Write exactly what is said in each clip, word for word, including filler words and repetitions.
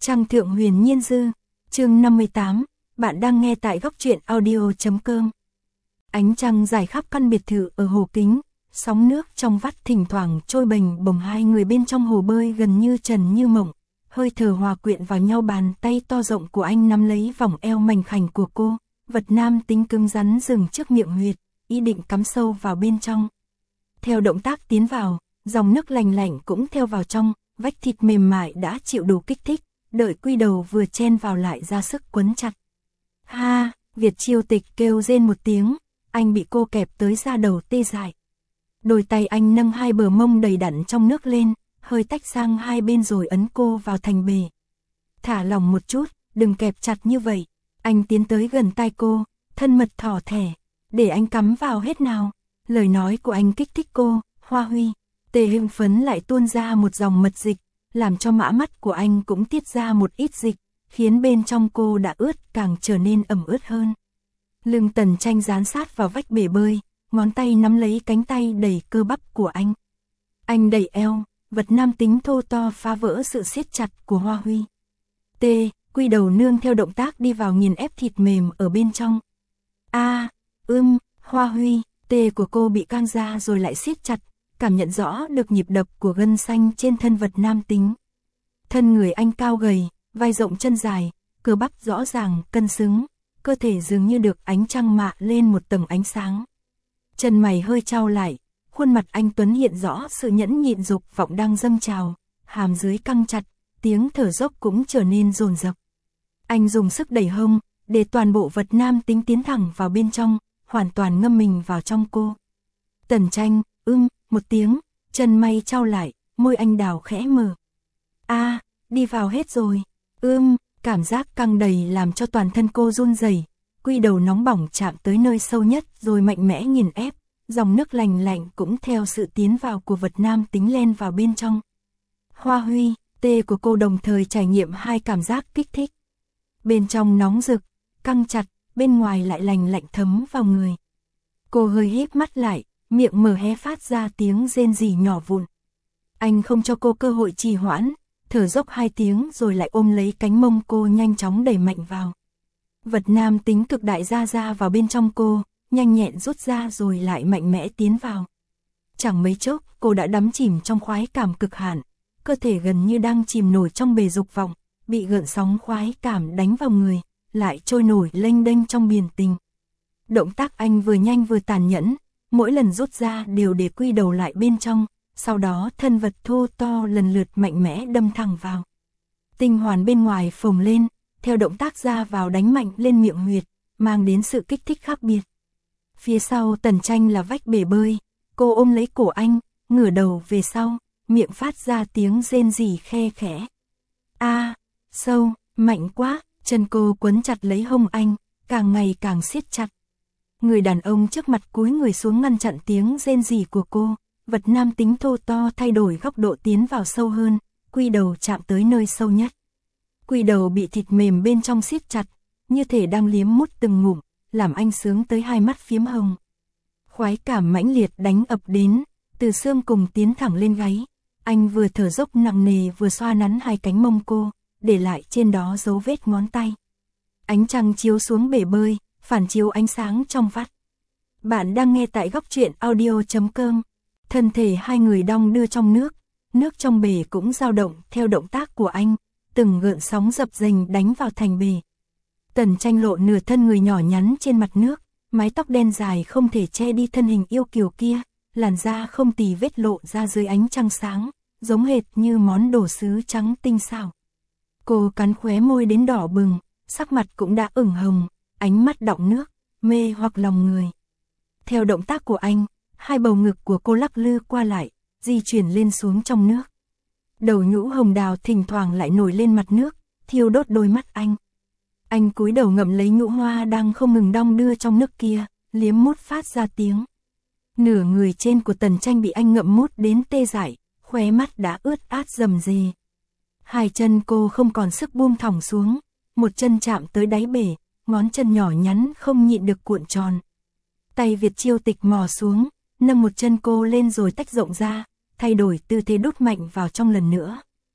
Trăng Thượng Huyền Nhiên Dư, chương năm mươi tám, bạn đang nghe tại góc truyện audio.com. Ánh trăng rải khắp căn biệt thự ở hồ kính, sóng nước trong vắt thỉnh thoảng trôi bềnh bồng, hai người bên trong hồ bơi gần như trần như mộng, hơi thở hòa quyện vào nhau, bàn tay to rộng của anh nắm lấy vòng eo mảnh khảnh của cô, vật nam tính cứng rắn dừng trước miệng huyệt, ý định cắm sâu vào bên trong. Theo động tác tiến vào, dòng nước lành lạnh cũng theo vào trong, vách thịt mềm mại đã chịu đủ kích thích, đợi quy đầu vừa chen vào lại ra sức quấn chặt. Ha, Việt Chiêu Tịch kêu rên một tiếng, anh bị cô kẹp tới da đầu tê dại. Đôi tay anh nâng hai bờ mông đầy đặn trong nước lên, hơi tách sang hai bên rồi ấn cô vào thành bề. Thả lỏng một chút, đừng kẹp chặt như vậy. Anh tiến tới gần tai cô, thân mật thỏ thẻ, để anh cắm vào hết nào. Lời nói của anh kích thích cô, Hoa Huy. Tê hưng phấn lại tuôn ra một dòng mật dịch, làm cho mã mắt của anh cũng tiết ra một ít dịch, khiến bên trong cô đã ướt càng trở nên ẩm ướt hơn. Lưng Tần Tranh dán sát vào vách bể bơi, ngón tay nắm lấy cánh tay đầy cơ bắp của anh. Anh đẩy eo, vật nam tính thô to phá vỡ sự siết chặt của Hoa Huy. T, quy đầu nương theo động tác đi vào nghiền ép thịt mềm ở bên trong. A, ưm, Hoa Huy, T của cô bị căng ra rồi lại siết chặt, cảm nhận rõ được nhịp đập của gân xanh trên thân vật nam tính. Thân người anh cao gầy, vai rộng chân dài, cơ bắp rõ ràng, cân xứng, cơ thể dường như được ánh trăng mạ lên một tầng ánh sáng. Chân mày hơi chau lại, khuôn mặt anh tuấn hiện rõ sự nhẫn nhịn dục vọng đang dâng trào, hàm dưới căng chặt, tiếng thở dốc cũng trở nên dồn dập. Anh dùng sức đẩy hông, để toàn bộ vật nam tính tiến thẳng vào bên trong, hoàn toàn ngâm mình vào trong cô. Tần Tranh, ưm, một tiếng, chân mày chau lại, môi anh đào khẽ mở. A, đi vào hết rồi. Ưm, cảm giác căng đầy làm cho toàn thân cô run rẩy. Quy đầu nóng bỏng chạm tới nơi sâu nhất rồi mạnh mẽ nghiền ép, dòng nước lành lạnh cũng theo sự tiến vào của vật nam tính len vào bên trong. Hoa Huy, tê của cô đồng thời trải nghiệm hai cảm giác kích thích. Bên trong nóng rực, căng chặt, bên ngoài lại lành lạnh thấm vào người. Cô hơi híp mắt lại, miệng mở hé phát ra tiếng rên rỉ nhỏ vụn. Anh không cho cô cơ hội trì hoãn, thở dốc hai tiếng rồi lại ôm lấy cánh mông cô nhanh chóng đẩy mạnh vào. Vật nam tính cực đại ra ra vào bên trong cô, nhanh nhẹn rút ra rồi lại mạnh mẽ tiến vào. Chẳng mấy chốc, cô đã đắm chìm trong khoái cảm cực hạn, cơ thể gần như đang chìm nổi trong bể dục vọng, bị gợn sóng khoái cảm đánh vào người, lại trôi nổi lênh đênh trong biển tình. Động tác anh vừa nhanh vừa tàn nhẫn, mỗi lần rút ra đều để quy đầu lại bên trong, sau đó thân vật thô to lần lượt mạnh mẽ đâm thẳng vào. Tinh hoàn bên ngoài phồng lên, theo động tác ra vào đánh mạnh lên miệng huyệt, mang đến sự kích thích khác biệt. Phía sau Tần Tranh là vách bể bơi, cô ôm lấy cổ anh, ngửa đầu về sau, miệng phát ra tiếng rên rỉ khe khẽ. A, sâu, mạnh quá, chân cô quấn chặt lấy hông anh, càng ngày càng siết chặt. Người đàn ông trước mặt cúi người xuống ngăn chặn tiếng rên rỉ của cô, vật nam tính thô to thay đổi góc độ tiến vào sâu hơn, quy đầu chạm tới nơi sâu nhất. Quy đầu bị thịt mềm bên trong siết chặt, như thể đang liếm mút từng ngụm, làm anh sướng tới hai mắt phiếm hồng. Khoái cảm mãnh liệt đánh ập đến, từ xương cùng tiến thẳng lên gáy. Anh vừa thở dốc nặng nề vừa xoa nắn hai cánh mông cô, để lại trên đó dấu vết ngón tay. Ánh trăng chiếu xuống bể bơi, phản chiếu ánh sáng trong vắt. Bạn đang nghe tại góc truyện audio.com. Thân thể hai người đong đưa trong nước, nước trong bể cũng dao động theo động tác của anh, từng gợn sóng dập dềnh đánh vào thành bể. Tần Tranh lộ nửa thân người nhỏ nhắn trên mặt nước, mái tóc đen dài không thể che đi thân hình yêu kiều kia, làn da không tì vết lộ ra dưới ánh trăng sáng, giống hệt như món đồ sứ trắng tinh xảo. Cô cắn khóe môi đến đỏ bừng, sắc mặt cũng đã ửng hồng, ánh mắt đọng nước, mê hoặc lòng người. Theo động tác của anh, hai bầu ngực của cô lắc lư qua lại, di chuyển lên xuống trong nước. Đầu nhũ hồng đào thỉnh thoảng lại nổi lên mặt nước, thiêu đốt đôi mắt anh. Anh cúi đầu ngậm lấy nhũ hoa đang không ngừng đong đưa trong nước kia, liếm mút phát ra tiếng. Nửa người trên của Tần Tranh bị anh ngậm mút đến tê dại, khóe mắt đã ướt át rầm rề. Hai chân cô không còn sức buông thõng xuống, một chân chạm tới đáy bể, ngón chân nhỏ nhắn không nhịn được cuộn tròn. Tay Việt Chiêu Tịch mò xuống, nâng một chân cô lên rồi tách rộng ra, thay đổi tư thế đút mạnh vào trong lần nữa.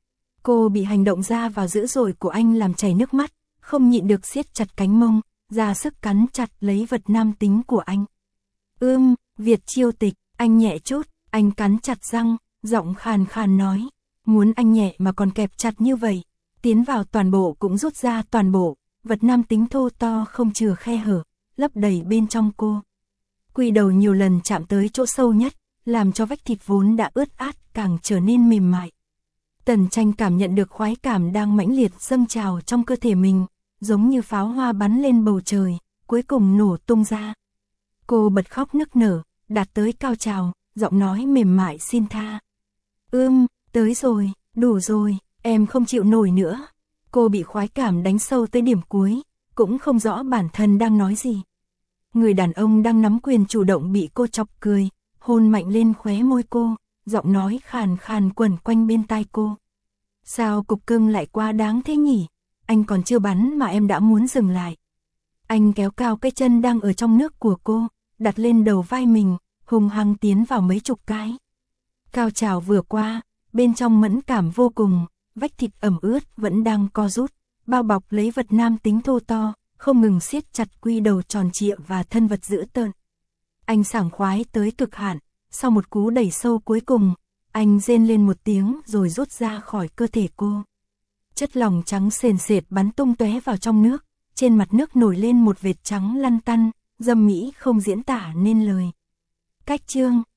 Cô bị hành động ra vào dữ dội của anh làm chảy nước mắt, không nhịn được siết chặt cánh mông, ra sức cắn chặt lấy vật nam tính của anh. Ưm, Việt Chiêu Tịch, anh nhẹ chút, anh cắn chặt răng, giọng khàn khàn nói. Muốn anh nhẹ mà còn kẹp chặt như vậy, tiến vào toàn bộ cũng rút ra toàn bộ, vật nam tính thô to không chừa khe hở, lấp đầy bên trong cô. Quy đầu nhiều lần chạm tới chỗ sâu nhất, làm cho vách thịt vốn đã ướt át càng trở nên mềm mại. Tần Tranh cảm nhận được khoái cảm đang mãnh liệt dâng trào trong cơ thể mình, giống như pháo hoa bắn lên bầu trời, cuối cùng nổ tung ra. Cô bật khóc nức nở, đạt tới cao trào, giọng nói mềm mại xin tha. Ưm, tới rồi, đủ rồi, em không chịu nổi nữa. Cô bị khoái cảm đánh sâu tới điểm cuối, cũng không rõ bản thân đang nói gì. Người đàn ông đang nắm quyền chủ động bị cô chọc cười, hôn mạnh lên khóe môi cô, giọng nói khàn khàn quẩn quanh bên tai cô. Sao cục cưng lại quá đáng thế nhỉ? Anh còn chưa bắn mà em đã muốn dừng lại. Anh kéo cao cái chân đang ở trong nước của cô, đặt lên đầu vai mình, hùng hăng tiến vào mấy chục cái. Cao trào vừa qua, bên trong mẫn cảm vô cùng, vách thịt ẩm ướt vẫn đang co rút, bao bọc lấy vật nam tính thô to, không ngừng siết chặt quy đầu tròn trịa và thân vật dữ tợn. Anh sảng khoái tới cực hạn, sau một cú đẩy sâu cuối cùng, anh rên lên một tiếng rồi rút ra khỏi cơ thể cô. Chất lỏng trắng sền sệt bắn tung tóe vào trong nước, trên mặt nước nổi lên một vệt trắng lăn tăn, dâm mỹ không diễn tả nên lời. Cách chương